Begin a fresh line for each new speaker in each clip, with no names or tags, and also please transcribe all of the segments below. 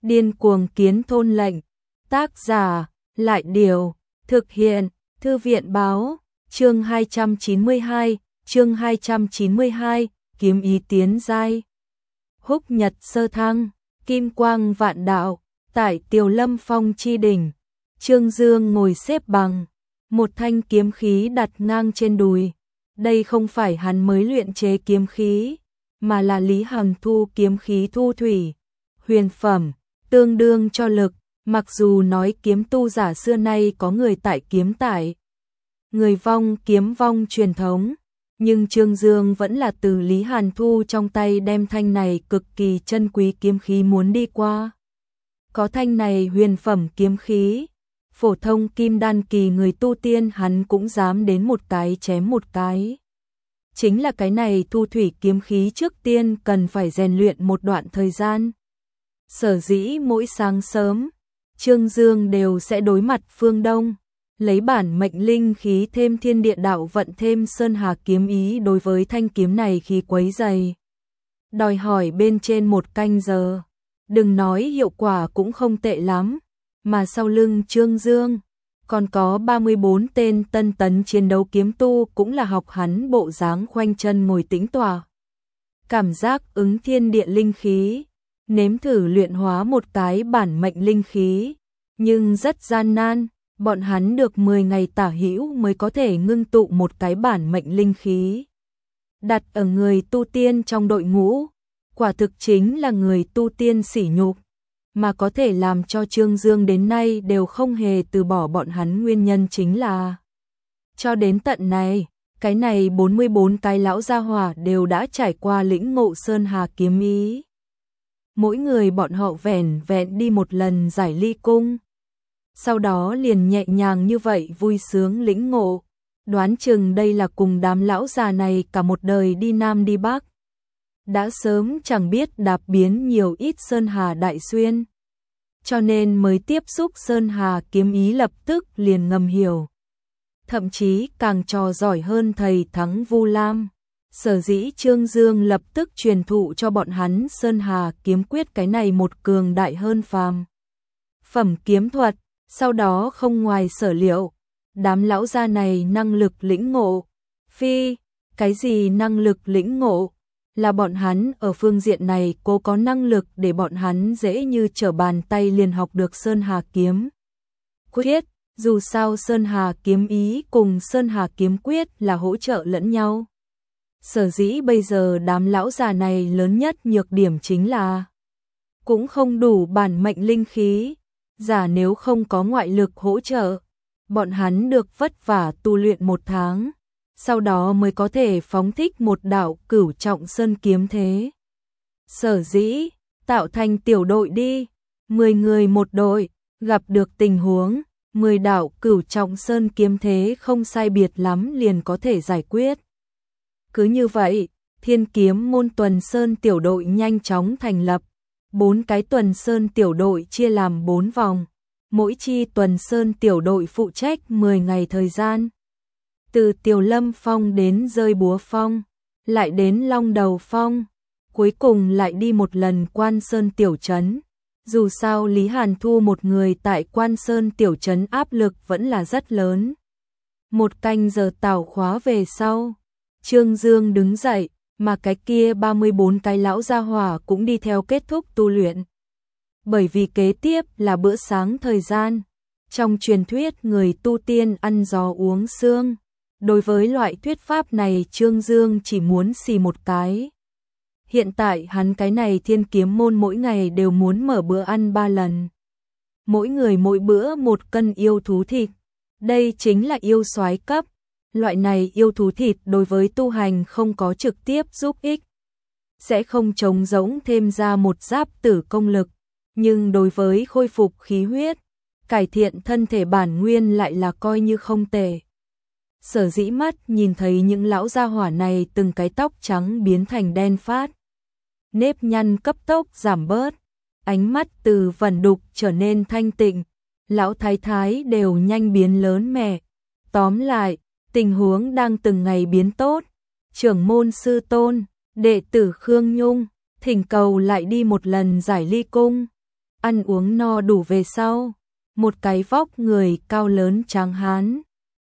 Điên cuồng kiến thôn lệnh. Tác giả, Lại Điều. Thực hiện, Thư viện Báo. Chương 292, chương 292, kiếm ý tiến giai. Húc nhật sơ thăng, kim quang vạn đạo, tại Tiều Lâm Phong chi đỉnh. Trương Dương ngồi xếp bằng, một thanh kiếm khí đặt ngang trên đùi. Đây không phải hắn mới luyện chế kiếm khí, mà là Lý Hằng thu kiếm khí thu thủy, huyền phẩm, tương đương cho lực. Mặc dù nói kiếm tu giả xưa nay có người tại kiếm tại, người vong kiếm vong truyền thống, nhưng Trương Dương vẫn là từ Lý Hàn Thu trong tay đem thanh này cực kỳ chân quý kiếm khí muốn đi qua. Có thanh này huyền phẩm kiếm khí, phổ thông kim đan kỳ người tu tiên hắn cũng dám đến một cái chém một cái. Chính là cái này thu thủy kiếm khí trước tiên cần phải rèn luyện một đoạn thời gian. Sở dĩ mỗi sáng sớm, Trương Dương đều sẽ đối mặt phương Đông, lấy bản mệnh linh khí thêm thiên địa đạo vận thêm sơn hà kiếm ý đối với thanh kiếm này khí quấy dày. Đòi hỏi bên trên 1 canh giờ, đừng nói hiệu quả cũng không tệ lắm, mà sau lưng Trương Dương, còn có 34 tên tân tấn chiến đấu kiếm tu cũng là học hắn bộ dáng khoanh chân ngồi tĩnh tọa. Cảm giác ứng thiên địa linh khí, nếm thử luyện hóa một cái bản mệnh linh khí, nhưng rất gian nan, bọn hắn được 10 ngày tả hữu mới có thể ngưng tụ một cái bản mệnh linh khí. Đặt ở người tu tiên trong đội ngũ, quả thực chính là người tu tiên sỉ nhục, mà có thể làm cho Trương Dương đến nay đều không hề từ bỏ bọn hắn nguyên nhân chính là cho đến tận này, cái này 44 cái lão gia hỏa đều đã trải qua lĩnh ngộ sơn hà kiếm ý. Mỗi người bọn họ vẻn vẹn đi một lần giải ly cung, sau đó liền nhẹ nhàng như vậy vui sướng lĩnh ngộ, đoán chừng đây là cùng đám lão già này cả một đời đi Nam đi Bắc. Đã sớm chẳng biết đạp biến nhiều ít sơn hà đại xuyên, cho nên mới tiếp xúc sơn hà kiếm ý lập tức liền ngầm hiểu. Thậm chí càng trò giỏi hơn thầy Thắng Vu Lam. Sở dĩ Trương Dương lập tức truyền thụ cho bọn hắn sơn hà kiếm quyết cái này một cường đại hơn phàm phẩm kiếm thuật. Sau đó không ngoài sở liệu, đám lão gia này năng lực lĩnh ngộ. Phi, cái gì năng lực lĩnh ngộ? Là bọn hắn ở phương diện này cố có năng lực để bọn hắn dễ như trở bàn tay liền học được sơn hà kiếm quyết. Dù sao sơn hà kiếm ý cùng sơn hà kiếm quyết là hỗ trợ lẫn nhau. Sở dĩ bây giờ đám lão già này lớn nhất nhược điểm chính là cũng không đủ bản mệnh linh khí. Giả nếu không có ngoại lực hỗ trợ, bọn hắn được vất vả tu luyện 1 tháng, sau đó mới có thể phóng thích một đạo cửu trọng sơn kiếm thế. Sở dĩ, tạo thành tiểu đội đi, 10 người một đội, gặp được tình huống, 10 đạo cửu trọng sơn kiếm thế không sai biệt lắm liền có thể giải quyết. Cứ như vậy, Thiên Kiếm môn tuần sơn tiểu đội nhanh chóng thành lập. 4 cái tuần sơn tiểu đội chia làm 4 vòng, mỗi chi tuần sơn tiểu đội phụ trách 10 ngày thời gian. Từ Tiều Lâm Phong đến Rơi Búa Phong, lại đến Long Đầu Phong, cuối cùng lại đi một lần Quan Sơn tiểu trấn. Dù sao Lý Hàn Thu một người tại Quan Sơn tiểu trấn áp lực vẫn là rất lớn. 1 canh giờ tảo khóa về sau, Trương Dương đứng dậy, mà cái kia 34 cái lão gia hỏa cũng đi theo kết thúc tu luyện. Bởi vì kế tiếp là bữa sáng thời gian, trong truyền thuyết người tu tiên ăn gió uống sương. Đối với loại thuyết pháp này Trương Dương chỉ muốn xì một cái. Hiện tại hắn cái này Thiên Kiếm môn mỗi ngày đều muốn mở bữa ăn 3 lần. Mỗi người mỗi bữa 1 cân yêu thú thịt. Đây chính là yêu soái cấp. Loại này yêu thú thịt đối với tu hành không có trực tiếp giúp ích, sẽ không trống rỗng thêm ra một giáp tử công lực, nhưng đối với khôi phục khí huyết, cải thiện thân thể bản nguyên lại là coi như không tệ. Sở dĩ mắt nhìn thấy những lão gia hỏa này từng cái tóc trắng biến thành đen phát, nếp nhăn cấp tốc giảm bớt, ánh mắt từ vẩn đục trở nên thanh tịnh, lão thái thái đều nhanh biến lớn mẹ. Tóm lại, tình huống đang từng ngày biến tốt. Trưởng môn sư tôn, đệ tử Khương Nhung, thỉnh cầu lại đi một lần giải ly cung. ăn uống no đủ về sau, một cái vóc người cao lớn tráng hán.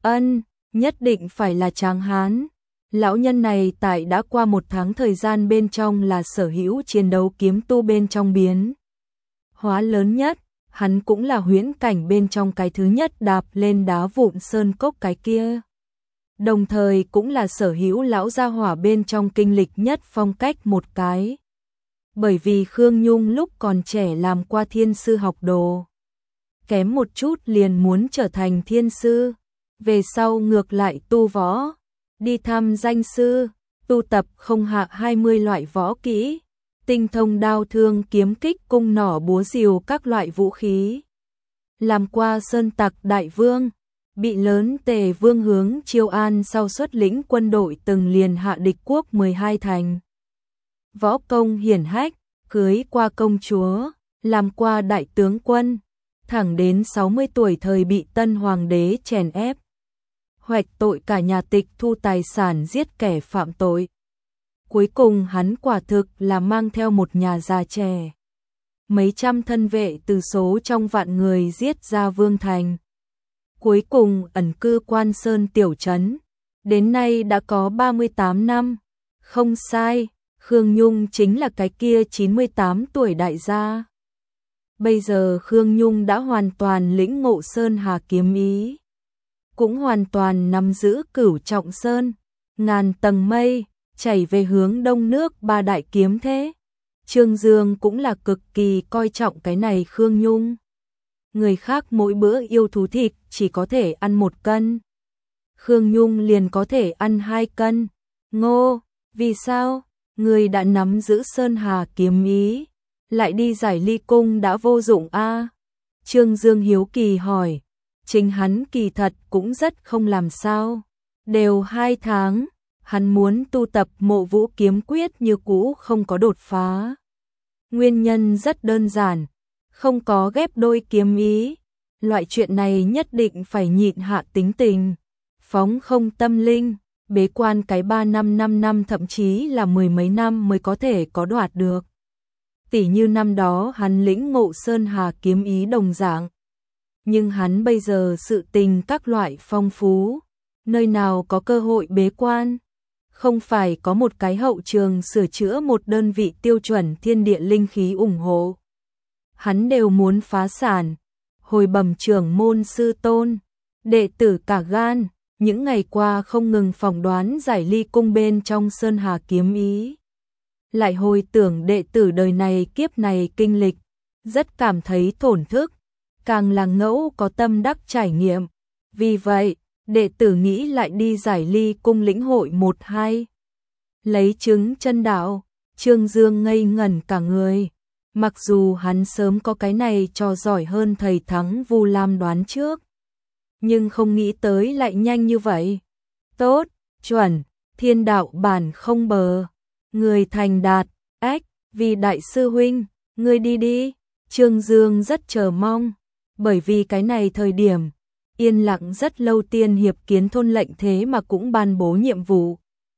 Nhất định phải là tráng hán. Lão nhân này tại đã qua 1 tháng thời gian bên trong là sở hữu chiến đấu kiếm tu bên trong biến hóa lớn nhất, hắn cũng là huyễn cảnh bên trong cái thứ nhất đạp lên đá vụn sơn cốc cái kia. Đồng thời cũng là sở hữu lão gia hỏa bên trong kinh lịch nhất phong cách một cái. Bởi vì Khương Nhung lúc còn trẻ làm qua thiên sư học đồ. Kém một chút liền muốn trở thành thiên sư. Về sau ngược lại tu võ. Đi thăm danh sư. Tu tập không hạ 20 loại võ kỹ. Tinh thông đao thương kiếm kích cung nỏ búa rìu các loại vũ khí. Làm qua sơn tặc đại vương. Bị lớn Tề Vương hướng Chiêu An sau xuất lĩnh quân đội từng liền hạ địch quốc 12 thành. Võ công hiển hách, cưới qua công chúa, làm qua đại tướng quân, thẳng đến 60 tuổi thời bị tân hoàng đế chèn ép. Hoạch tội cả nhà tịch thu tài sản giết kẻ phạm tội. Cuối cùng hắn quả thực là mang theo một nhà già trẻ. Mấy trăm thân vệ từ số trong vạn người giết ra Vương Thành. Cuối cùng ẩn cư Quan Sơn tiểu trấn, đến nay đã có 38 năm. Không sai, Khương Nhung chính là cái kia 98 tuổi đại gia. Bây giờ Khương Nhung đã hoàn toàn lĩnh ngộ Sơn Hà kiếm ý, cũng hoàn toàn nắm giữ Cửu Trọng Sơn, ngàn tầng mây, chảy về hướng đông nước 3 đại kiếm thế. Trương Dương cũng là cực kỳ coi trọng cái này Khương Nhung. Người khác mỗi bữa yêu thú thịt chỉ có thể ăn 1 cân. Khương Nhung liền có thể ăn 2 cân. Ngô, vì sao? Người đã nắm giữ Sơn Hà kiếm ý, lại đi giải ly cung đã vô dụng a? Trương Dương hiếu kỳ hỏi. Chính hắn kỳ thật cũng rất không làm sao. Đều 2 tháng, hắn muốn tu tập Mộ Vũ kiếm quyết như cũ không có đột phá. Nguyên nhân rất đơn giản. Không có ghép đôi kiếm ý, loại chuyện này nhất định phải nhịn hạ tính tình, phóng không tâm linh, bế quan cái 3 năm 5 năm thậm chí là 10 mấy năm mới có thể có đoạt được. Tỉ như năm đó hắn lĩnh ngộ Sơn Hà kiếm ý đồng dạng. Nhưng hắn bây giờ sự tình các loại phong phú, nơi nào có cơ hội bế quan, không phải có một cái hậu trường sửa chữa một đơn vị tiêu chuẩn thiên địa linh khí ủng hộ. Hắn đều muốn phá sản, hồi bẩm trưởng môn sư tôn, đệ tử cả gan, những ngày qua không ngừng phỏng đoán giải ly cung bên trong Sơn Hà kiếm ý. Lại hồi tưởng đệ tử đời này kiếp này kinh lịch, rất cảm thấy thổn thức, càng là ngẫu có tâm đắc trải nghiệm. Vì vậy, đệ tử nghĩ lại đi giải ly cung lĩnh hội 1-2. Lấy chứng chân đạo, Trương Dương ngây ngẩn cả người. Mặc dù hắn sớm có cái này cho giỏi hơn thầy Thắng Vu Lam đoán trước, nhưng không nghĩ tới lại nhanh như vậy. Tốt, chuẩn, thiên đạo bản không bờ, người thành đạt, ách, vì đại sư huynh, ngươi đi đi. Trương Dương rất chờ mong, bởi vì cái này thời điểm, yên lặng rất lâu tiên hiệp kiến thôn lệnh thế mà cũng ban bố nhiệm vụ.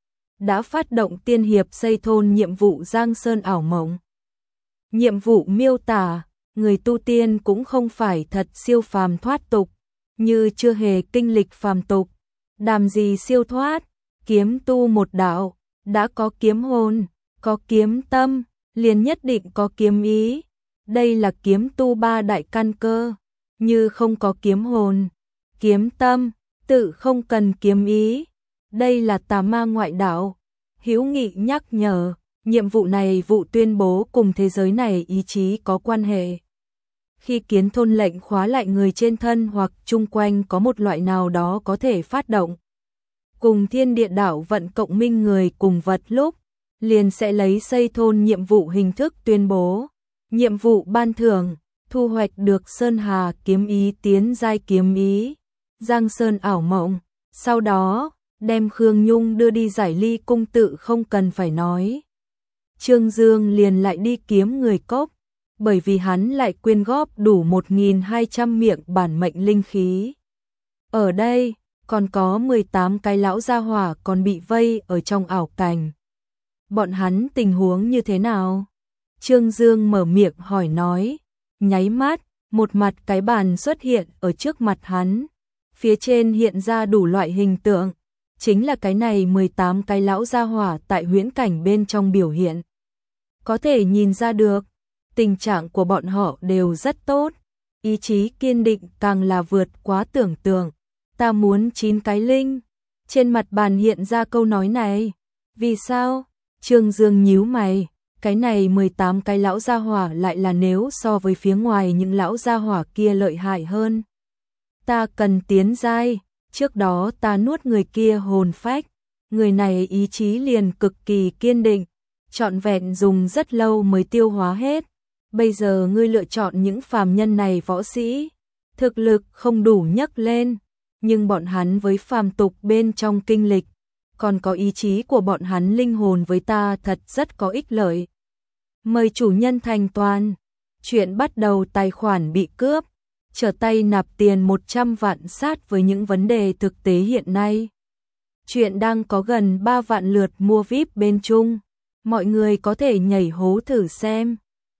Đã phát động tiên hiệp xây thôn nhiệm vụ Giang Sơn ảo mộng. Nhiệm vụ miêu tả, người tu tiên cũng không phải thật siêu phàm thoát tục, như chưa hề kinh lịch phàm tục, đàm gì siêu thoát, kiếm tu một đạo, đã có kiếm hồn, có kiếm tâm, liền nhất định có kiếm ý. Đây là kiếm tu 3 đại căn cơ, như không có kiếm hồn, kiếm tâm, tự không cần kiếm ý. Đây là tà ma ngoại đạo. Hữu Nghị nhắc nhở. Nhiệm vụ này vụ tuyên bố cùng thế giới này ý chí có quan hệ. Khi kiến thôn lệnh khóa lại người trên thân hoặc chung quanh có một loại nào đó có thể phát động. Cùng thiên địa đạo vận cộng minh người cùng vật lúc, liền sẽ lấy xây thôn nhiệm vụ hình thức tuyên bố. Nhiệm vụ ban thưởng, thu hoạch được Sơn Hà kiếm ý tiến giai kiếm ý, Giang Sơn ảo mộng. Sau đó, đem Khương Nhung đưa đi giải ly cung tự không cần phải nói. Trương Dương liền lại đi kiếm người cốc, bởi vì hắn lại quyên góp đủ 1.200 miệng bản mệnh linh khí. Ở đây, còn có 18 cái lão gia hỏa còn bị vây ở trong ảo cảnh. Bọn hắn tình huống như thế nào? Trương Dương mở miệng hỏi nói, nháy mắt, một mặt cái bàn xuất hiện ở trước mặt hắn. Phía trên hiện ra đủ loại hình tượng, chính là cái này 18 cái lão gia hỏa tại huyễn cảnh bên trong biểu hiện. Có thể nhìn ra được, tình trạng của bọn họ đều rất tốt, ý chí kiên định càng là vượt quá tưởng tượng. Ta muốn 9 cái linh. Trên mặt bàn hiện ra câu nói này. Vì sao? Trương Dương nhíu mày, cái này 18 cái lão gia hỏa lại là nếu so với phía ngoài những lão gia hỏa kia lợi hại hơn. Ta cần tiến giai, trước đó ta nuốt người kia hồn phách, người này ý chí liền cực kỳ kiên định, trọn vẹn dùng rất lâu mới tiêu hóa hết. Bây giờ ngươi lựa chọn những phàm nhân này võ sĩ, thực lực không đủ nhấc lên, nhưng bọn hắn với phàm tục bên trong kinh lịch, còn có ý chí của bọn hắn linh hồn với ta thật rất có ích lợi. Mời chủ nhân thành toàn. Chuyện bắt đầu tài khoản bị cướp, trở tay nạp tiền 100 vạn sát với những vấn đề thực tế hiện nay. Chuyện đang có gần 3 vạn lượt mua VIP bên chung, mọi người có thể nhảy hố thử xem.